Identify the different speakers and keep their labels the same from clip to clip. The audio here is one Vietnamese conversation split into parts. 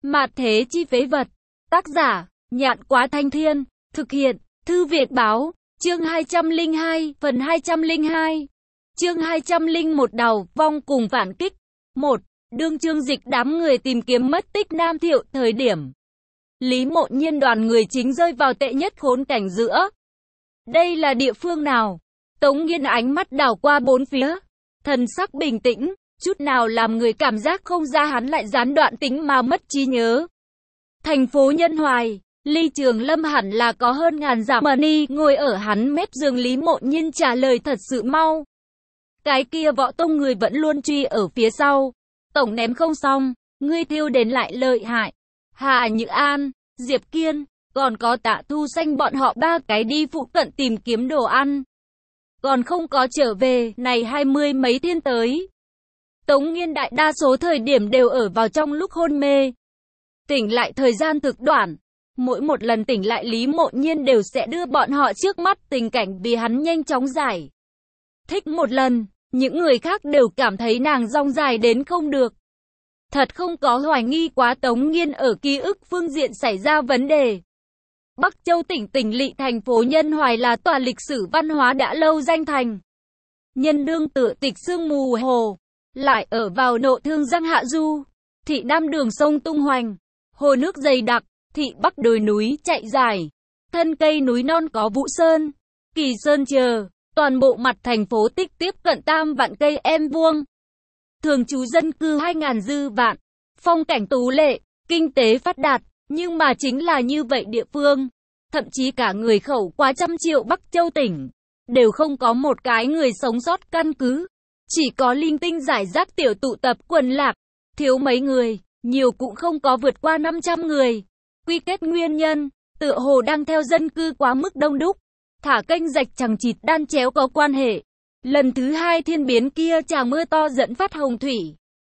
Speaker 1: Mạt thế chi phế vật. Tác giả, Nhạn Quá Thanh Thiên. Thực hiện, Thư Việt Báo. Chương 202, phần 202. Chương 201 Đào vong cùng phản kích. 1. Đương Trương Dịch đám người tìm kiếm mất tích Nam Thiệu thời điểm. Lý Mộ Nhiên đoàn người chính rơi vào tệ nhất khốn cảnh giữa. Đây là địa phương nào? Tống Nghiên ánh mắt đảo qua bốn phía. Thần sắc bình tĩnh, chút nào làm người cảm giác không ra hắn lại gián đoạn tính mà mất trí nhớ. Thành phố Nhân Hoài, Ly Trường Lâm hẳn là có hơn ngàn dặm. Mani ngồi ở hắn mép giường. Lý Mộ Nhiên trả lời thật sự mau. Cái kia Võ Tông người vẫn luôn truy ở phía sau. Tổng ném không xong, ngươi thiêu đến lại lợi hại. Hà Nhữ An, Diệp Kiên, còn có Tạ Thu Xanh bọn họ ba cái đi phụ cận tìm kiếm đồ ăn. Còn không có trở về, này 20 mấy thiên tới. Tống Nghiên đại đa số thời điểm đều ở vào trong lúc hôn mê. Tỉnh lại thời gian thực đoạn. Mỗi một lần tỉnh lại Lý Mộ Nhiên đều sẽ đưa bọn họ trước mắt tình cảnh vì hắn nhanh chóng giải thích một lần. Những người khác đều cảm thấy nàng dong dài đến không được. Thật không có hoài nghi quá Tống Nghiên ở ký ức phương diện xảy ra vấn đề. Bắc Châu tỉnh lỵ thành phố Nhân Hoài là tòa lịch sử văn hóa đã lâu danh thành. Nhân đương tựa tịch sương mù hồ, lại ở vào nộ thương giang hạ du. Thị Nam đường sông tung hoành, hồ nước dày đặc, thị Bắc đồi núi chạy dài. Thân cây núi non có Vũ Sơn, Kỳ Sơn chờ. Toàn bộ mặt thành phố tích tiếp cận 3 vạn cây em vuông. Thường trú dân cư 2.000 dư vạn. Phong cảnh tú lệ, kinh tế phát đạt. Nhưng mà chính là như vậy địa phương. Thậm chí cả người khẩu quá 100 triệu Bắc Châu tỉnh. Đều không có một cái người sống sót căn cứ. Chỉ có linh tinh giải rác tiểu tụ tập quần lạc. Thiếu mấy người, nhiều cũng không có vượt qua 500 người. Quy kết nguyên nhân, tựa hồ đang theo dân cư quá mức đông đúc. Thả kênh rạch chằng chịt đan chéo có quan hệ. Lần thứ hai thiên biến kia tràng mưa to dẫn phát hồng thủy.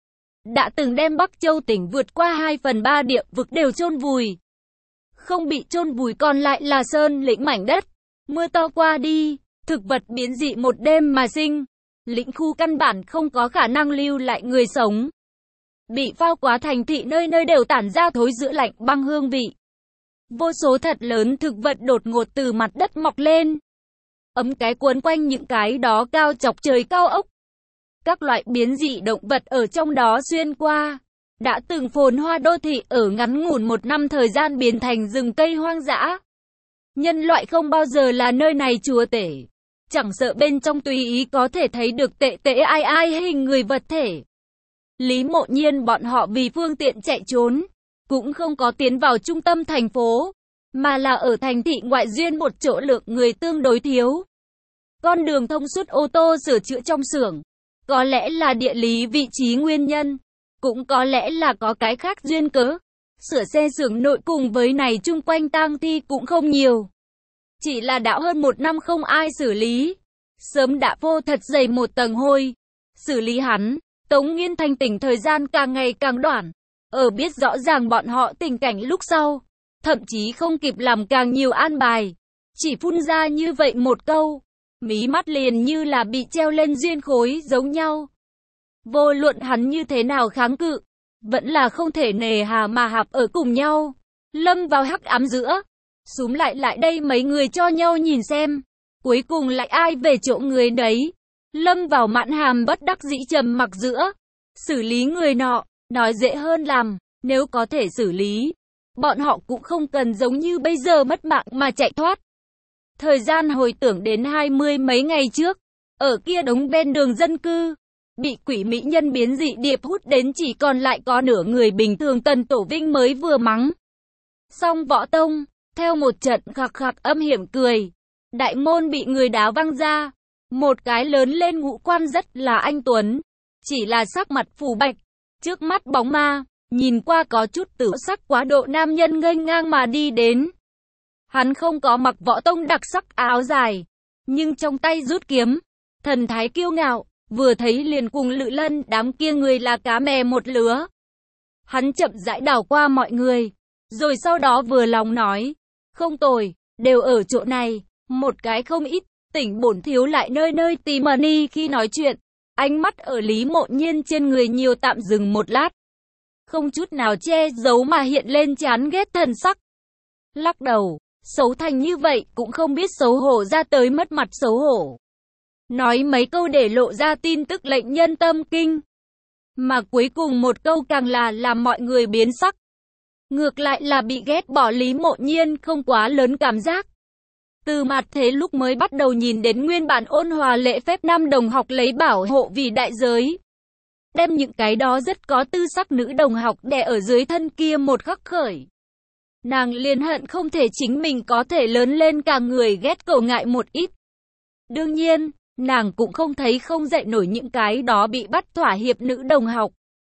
Speaker 1: Đã từng đem Bắc Châu tỉnh vượt qua 2/3 địa vực đều chôn vùi. Không bị chôn vùi còn lại là sơn lĩnh mảnh đất. Mưa to qua đi, thực vật biến dị một đêm mà sinh. Lĩnh khu căn bản không có khả năng lưu lại người sống. Bị phao quá thành thị nơi nơi đều tản ra thối rữa lạnh băng hương vị. Vô số thật lớn thực vật đột ngột từ mặt đất mọc lên. Ấm cái cuốn quanh những cái đó cao chọc trời cao ốc. Các loại biến dị động vật ở trong đó xuyên qua. Đã từng phồn hoa đô thị ở ngắn ngủn 1 năm thời gian biến thành rừng cây hoang dã. Nhân loại không bao giờ là nơi này chúa tể. Chẳng sợ bên trong tùy ý có thể thấy được tệ tệ ai ai hình người vật thể. Lý Mộ Nhiên bọn họ vì phương tiện chạy trốn. Cũng không có tiến vào trung tâm thành phố, mà là ở thành thị ngoại duyên một chỗ lượng người tương đối thiếu. Con đường thông suốt ô tô sửa chữa trong xưởng, có lẽ là địa lý vị trí nguyên nhân, cũng có lẽ là có cái khác duyên cớ. Sửa xe xưởng nội cùng với này chung quanh tang thi cũng không nhiều. Chỉ là đã hơn 1 năm không ai xử lý, sớm đã phô thật dày một tầng hôi. Xử lý hắn, Tống Nghiên thanh tỉnh thời gian càng ngày càng đoạn. Ở biết rõ ràng bọn họ tình cảnh lúc sau, thậm chí không kịp làm càng nhiều an bài, chỉ phun ra như vậy một câu, mí mắt liền như là bị treo lên duyên khối giống nhau. Vô luận hắn như thế nào kháng cự, vẫn là không thể nề hà mà hạp ở cùng nhau, lâm vào hắc ám giữa. Súm lại đây mấy người cho nhau nhìn xem, cuối cùng lại ai về chỗ người đấy, lâm vào mãn hàm bất đắc dĩ trầm mặc giữa. Xử lý người nọ nói dễ hơn làm, nếu có thể xử lý, bọn họ cũng không cần giống như bây giờ mất mạng mà chạy thoát. Thời gian hồi tưởng đến 20 mấy ngày trước, ở kia đống bên đường dân cư, bị quỷ mỹ nhân biến dị điệp hút đến chỉ còn lại có nửa người bình thường. Tần Tổ Vinh mới vừa mắng xong Võ Tông, theo một trận khạc khạc âm hiểm cười, đại môn bị người đá văng ra, một cái lớn lên ngũ quan rất là anh tuấn, chỉ là sắc mặt phù bạch. Trước mắt bóng ma, nhìn qua có chút tử sắc quá độ nam nhân nghênh ngang mà đi đến. Hắn không có mặc Võ Tông đặc sắc áo dài, nhưng trong tay rút kiếm, thần thái kiêu ngạo, vừa thấy liền cùng Lự Lân đám kia người là cá mè một lứa. Hắn chậm rãi đảo qua mọi người, rồi sau đó vừa lòng nói, không tồi, đều ở chỗ này, một cái không ít, tỉnh bổn thiếu lại nơi nơi tìm Mani. Khi nói chuyện, ánh mắt ở Lý Mộ Nhiên trên người nhiều tạm dừng một lát. không chút nào che giấu mà hiện lên chán ghét thần sắc. Lắc đầu, xấu thành như vậy cũng không biết xấu hổ ra tới mất mặt xấu hổ. Nói mấy câu để lộ ra tin tức lệnh nhân tâm kinh. Mà cuối cùng một câu càng là làm mọi người biến sắc. Ngược lại là bị ghét bỏ Lý Mộ Nhiên không quá lớn cảm giác. Từ mặt thế lúc mới bắt đầu nhìn đến nguyên bản ôn hòa lễ phép nam đồng học lấy bảo hộ vì đại giới. Đem những cái đó rất có tư sắc nữ đồng học đè ở dưới thân kia một khắc khởi. Nàng liền hận không thể chính mình có thể lớn lên cả người ghét cầu ngại một ít. Đương nhiên, nàng cũng không thấy không dậy nổi những cái đó bị bắt thỏa hiệp nữ đồng học.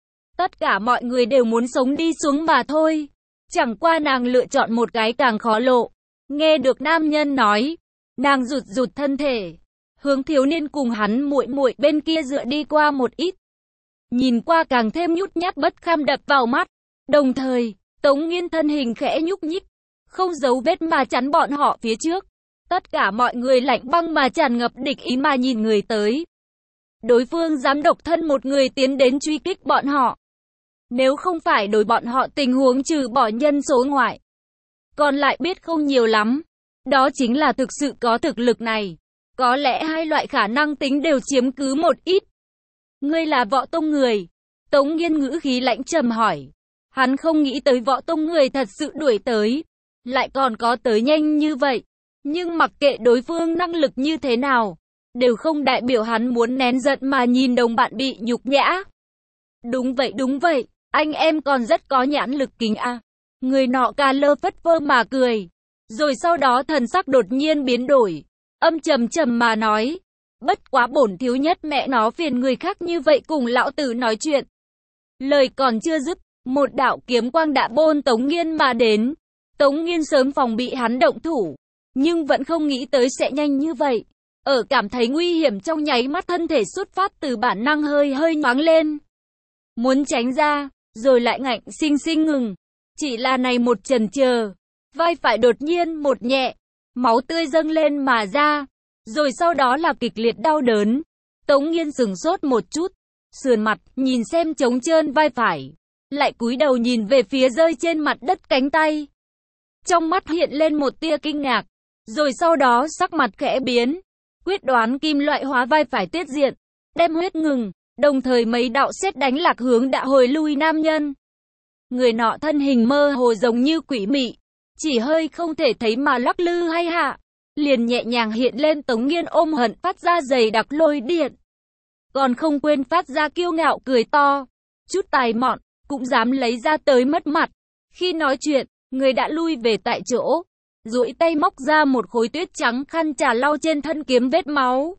Speaker 1: Tất cả mọi người đều muốn sống đi xuống mà thôi. Chẳng qua nàng lựa chọn một cái càng khó lộ. Nghe được nam nhân nói, nàng rụt rụt thân thể, hướng thiếu niên cùng hắn muội muội bên kia dựa đi qua một ít. Nhìn qua càng thêm nhút nhát bất kham đập vào mắt. Đồng thời, Tống Nghiên thân hình khẽ nhúc nhích, không giấu vết mà chắn bọn họ phía trước. Tất cả mọi người lạnh băng mà tràn ngập địch ý mà nhìn người tới. Đối phương dám độc thân một người tiến đến truy kích bọn họ. Nếu không phải đối bọn họ tình huống trừ bỏ nhân số ngoại, còn lại biết không nhiều lắm. Đó chính là thực sự có thực lực này. Có lẽ hai loại khả năng tính đều chiếm cứ một ít. Ngươi là Võ Tông người. Tống Nghiên ngữ khí lạnh trầm hỏi. Hắn không nghĩ tới Võ Tông người thật sự đuổi tới. Lại còn có tới nhanh như vậy. Nhưng mặc kệ đối phương năng lực như thế nào, đều không đại biểu hắn muốn nén giận mà nhìn đồng bạn bị nhục nhã. Đúng vậy, anh em còn rất có nhãn lực kính a. Người nọ cà lơ phất phơ mà cười. Rồi sau đó thần sắc đột nhiên biến đổi. Âm trầm trầm mà nói. Bất quá bổn thiếu nhất mẹ nó phiền người khác như vậy cùng lão tử nói chuyện. Lời còn chưa dứt, một đạo kiếm quang đã bôn Tống Nghiên mà đến. Tống Nghiên sớm phòng bị hắn động thủ, nhưng vẫn không nghĩ tới sẽ nhanh như vậy. Ở cảm thấy nguy hiểm trong nháy mắt thân thể xuất phát từ bản năng hơi nhoáng lên. Muốn tránh ra, rồi lại ngạnh sinh ngừng. Chỉ là này một chần chờ, vai phải đột nhiên một nhẹ, máu tươi dâng lên mà ra. Rồi sau đó là kịch liệt đau đớn. Tống Nghiên sửng sốt một chút, sườn mặt, nhìn xem trống trơn vai phải. Lại cúi đầu nhìn về phía rơi trên mặt đất cánh tay. Trong mắt hiện lên một tia kinh ngạc. Rồi sau đó sắc mặt khẽ biến. Quyết đoán kim loại hóa vai phải tiết diện. Đem huyết ngừng. Đồng thời mấy đạo sét đánh lạc hướng đã hồi lui nam nhân. Người nọ thân hình mơ hồ giống như quỷ mị. Chỉ hơi không thể thấy mà lắc lư hay hạ. Liền nhẹ nhàng hiện lên. Tống Nghiên ôm hận phát ra dày đặc lôi điện. Còn không quên phát ra kiêu ngạo cười to. Chút tài mọn, cũng dám lấy ra tới mất mặt. Khi nói chuyện, người đã lui về tại chỗ. Duỗi tay móc ra một khối tuyết trắng khăn trà lau trên thân kiếm vết máu.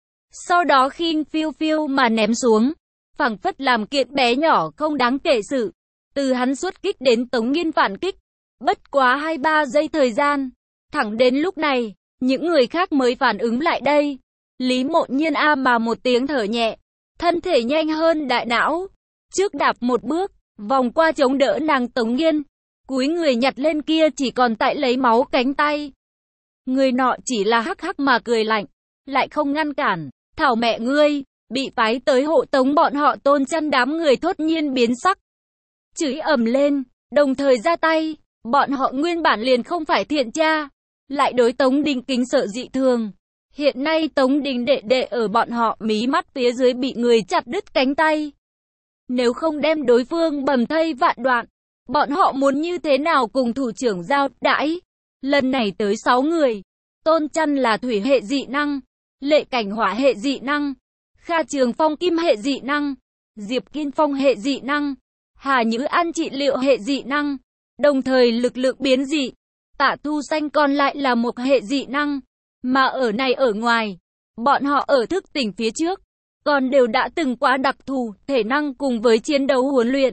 Speaker 1: Sau đó khinh phiêu phiêu mà ném xuống. Phảng phất làm kiện bé nhỏ không đáng kể sự. Từ hắn xuất kích đến Tống Nghiên phản kích. Bất quá 2-3 giây thời gian. Thẳng đến lúc này, những người khác mới phản ứng lại đây. Lý Mộ Nhiên a mà một tiếng thở nhẹ. Thân thể nhanh hơn đại não. Trước đạp một bước, vòng qua chống đỡ nàng Tống Nghiên. Cúi người nhặt lên kia chỉ còn tại lấy máu cánh tay. Người nọ chỉ là hắc hắc mà cười lạnh. Lại không ngăn cản. Thảo mẹ ngươi, bị phái tới hộ tống bọn họ Tôn Chăn đám người thốt nhiên biến sắc. Chửi ầm lên, đồng thời ra tay. Bọn họ nguyên bản liền không phải thiện tra. Lại đối Tống Đình kính sợ dị thường. Hiện nay Tống Đình đệ đệ ở bọn họ mí mắt phía dưới bị người chặt đứt cánh tay. Nếu không đem đối phương bầm thây vạn đoạn, bọn họ muốn như thế nào cùng thủ trưởng giao đãi. Lần này tới 6 người. Tôn Chăn là thủy hệ dị năng, Lệ Cảnh hỏa hệ dị năng, Kha Trường Phong kim hệ dị năng, Diệp Kiên Phong hệ dị năng, Hà Nhữ An trị liệu hệ dị năng, đồng thời lực lượng biến dị. Tạ Thu Xanh còn lại là một hệ dị năng, mà ở này ở ngoài, bọn họ ở thức tỉnh phía trước, còn đều đã từng quá đặc thù, thể năng cùng với chiến đấu huấn luyện.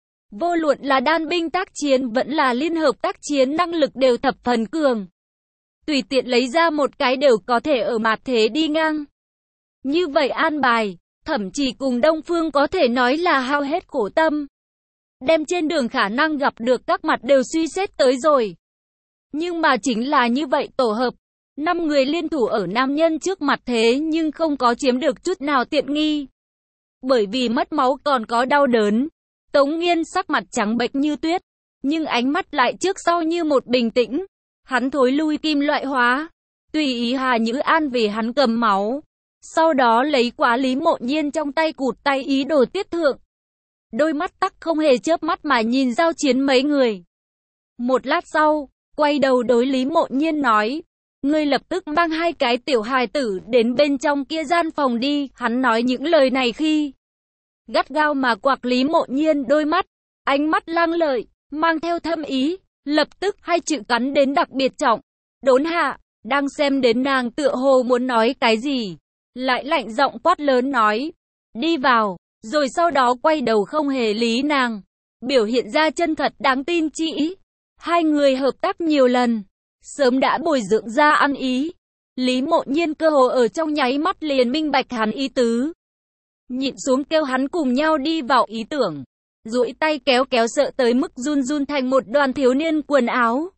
Speaker 1: Vô luận là đan binh tác chiến vẫn là liên hợp tác chiến năng lực đều thập phần cường. Tùy tiện lấy ra một cái đều có thể ở mặt thế đi ngang. Như vậy an bài, thậm chí cùng Đông Phương có thể nói là hao hết khổ tâm. Đem trên đường khả năng gặp được các mặt đều suy xét tới rồi. Nhưng mà chính là như vậy tổ hợp. 5 người liên thủ ở nam nhân trước mặt thế nhưng không có chiếm được chút nào tiện nghi. Bởi vì mất máu còn có đau đớn. Tống Nghiên sắc mặt trắng bệch như tuyết, nhưng ánh mắt lại trước sau như một bình tĩnh. Hắn thối lui kim loại hóa, tùy ý Hà Nhữ An vì hắn cầm máu. Sau đó lấy quá Lý Mộ Nhiên trong tay cụt tay ý đồ tiết thượng. Đôi mắt tắc không hề chớp mắt mà nhìn giao chiến mấy người. Một lát sau, quay đầu đối Lý Mộ Nhiên nói, ngươi lập tức mang 2 cái tiểu hài tử đến bên trong kia gian phòng đi. Hắn nói những lời này khi gắt gao mà quạc Lý Mộ Nhiên đôi mắt, ánh mắt lăng lợi, mang theo thâm ý, lập tức 2 chữ cắn đến đặc biệt trọng. Đốn hạ, đang xem đến nàng tựa hồ muốn nói cái gì, lại lạnh giọng quát lớn nói, đi vào, rồi sau đó quay đầu không hề lý nàng, biểu hiện ra chân thật đáng tin chi ý. 2 người hợp tác nhiều lần, sớm đã bồi dưỡng ra ăn ý. Lý Mộ Nhiên cơ hồ ở trong nháy mắt liền minh bạch hắn ý tứ. Nhịn xuống kêu hắn cùng nhau đi vào ý tưởng, duỗi tay kéo kéo sợ tới mức run run thành một đoàn thiếu niên quần áo.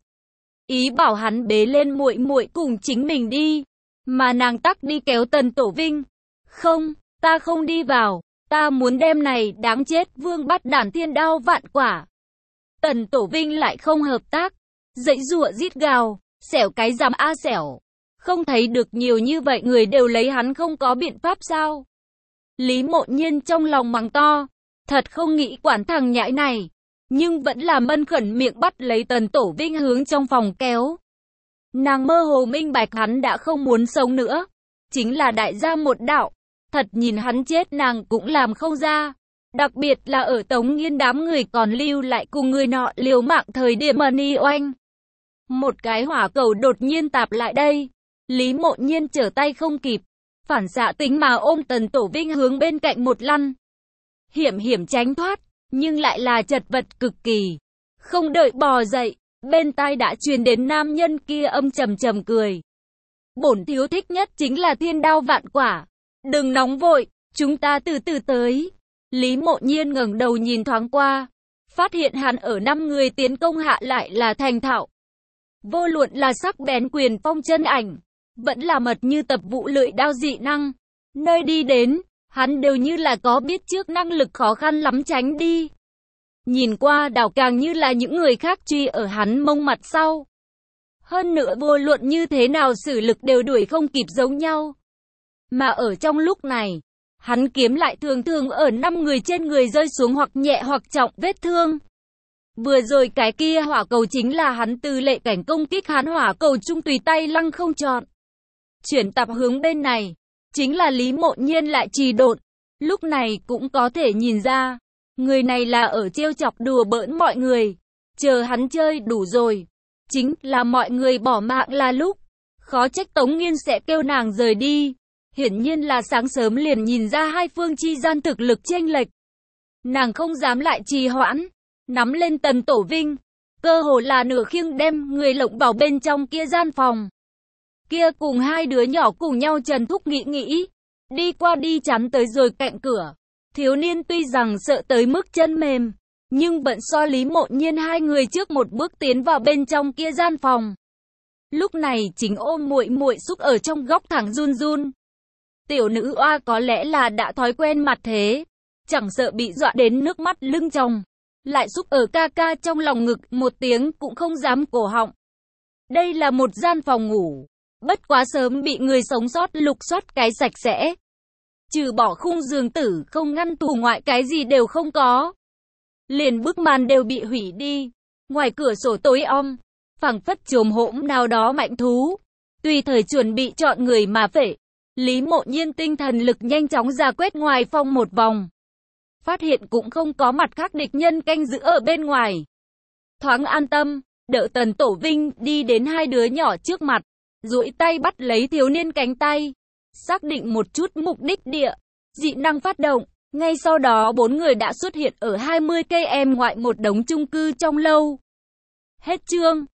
Speaker 1: Ý bảo hắn bế lên muội muội cùng chính mình đi, mà nàng tắc đi kéo Tần Tổ Vinh. Không, ta không đi vào, ta muốn đem này đáng chết vương bắt đản thiên đao vạn quả. Tần Tổ Vinh lại không hợp tác, dãy giụa rít gào, xẻo cái dám a xẻo. Không thấy được nhiều như vậy người đều lấy hắn không có biện pháp sao? Lý Mộ Nhiên trong lòng mắng to, thật không nghĩ quản thằng nhãi này, nhưng vẫn là mân khẩn miệng bắt lấy Tần Tổ Vinh hướng trong phòng kéo. Nàng mơ hồ minh bạch hắn đã không muốn sống nữa, chính là đại gia một đạo, thật nhìn hắn chết nàng cũng làm không ra, đặc biệt là ở Tống Nghiên đám người còn lưu lại cùng người nọ liều mạng thời điểm Ni Oanh. Một cái hỏa cầu đột nhiên tạp lại đây, Lý Mộ Nhiên trở tay không kịp, phản xạ tính mà ôm Tần Tổ Vinh hướng bên cạnh một lăn. Hiểm tránh thoát, nhưng lại là chật vật cực kỳ. Không đợi bò dậy, bên tai đã truyền đến nam nhân kia âm trầm trầm cười. Bổn thiếu thích nhất chính là thiên đao vạn quả. Đừng nóng vội, chúng ta từ từ tới. Lý Mộ Nhiên ngẩng đầu nhìn thoáng qua, phát hiện hắn ở 5 người tiến công hạ lại là thành thạo. Vô luận là sắc bén quyền phong chân ảnh, vẫn là mật như tập vụ lưỡi đao dị năng. Nơi đi đến, hắn đều như là có biết trước năng lực khó khăn lắm tránh đi. Nhìn qua đảo càng như là những người khác truy ở hắn mông mặt sau. Hơn nữa vô luận như thế nào sử lực đều đuổi không kịp giống nhau. Mà ở trong lúc này, hắn kiếm lại thường thường ở 5 người trên người rơi xuống hoặc nhẹ hoặc trọng vết thương. Vừa rồi cái kia hỏa cầu chính là hắn từ lệ cảnh công kích hắn hỏa cầu trung tùy tay lăng không chọn. Chuyển tập hướng bên này, chính là Lý Mộ Nhiên lại trì độn. Lúc này cũng có thể nhìn ra, người này là ở trêu chọc đùa bỡn mọi người. Chờ hắn chơi đủ rồi, chính là mọi người bỏ mạng là lúc. Khó trách Tống Nghiên sẽ kêu nàng rời đi. Hiển nhiên là sáng sớm liền nhìn ra hai phương chi gian thực lực chênh lệch. Nàng không dám lại trì hoãn, nắm lên Tần Tổ Vinh, cơ hồ là nửa khiêng đem người lộng vào bên trong kia gian phòng. Kia cùng 2 đứa nhỏ cùng nhau Trần Thúc nghĩ, đi qua đi chắn tới rồi cạnh cửa. Thiếu niên tuy rằng sợ tới mức chân mềm, nhưng vẫn so Lý Mộ Nhiên 2 người trước một bước tiến vào bên trong kia gian phòng. Lúc này chính ôm muội muội xúc ở trong góc thẳng run run. Tiểu nữ oa có lẽ là đã thói quen mặt thế, chẳng sợ bị dọa đến nước mắt lưng tròng, lại xúc ở ca ca trong lòng ngực một tiếng cũng không dám cổ họng. Đây là một gian phòng ngủ, bất quá sớm bị người sống sót lục soát cái sạch sẽ. Trừ bỏ khung giường tử không ngăn tủ ngoại cái gì đều không có. Liền bức màn đều bị hủy đi, ngoài cửa sổ tối om, phảng phất chồm hỗn nào đó mạnh thú, tùy thời chuẩn bị chọn người mà phệ. Lý Mộ Nhiên tinh thần lực nhanh chóng ra quét ngoài phòng một vòng. Phát hiện cũng không có mặt khác địch nhân canh giữ ở bên ngoài. Thoáng an tâm, đỡ Tần Tổ Vinh đi đến 2 đứa nhỏ trước mặt, duỗi tay bắt lấy thiếu niên cánh tay, xác định một chút mục đích địa, dị năng phát động. Ngay sau đó 4 người đã xuất hiện ở 20 km ngoại một đống chung cư trong lâu. Hết chương.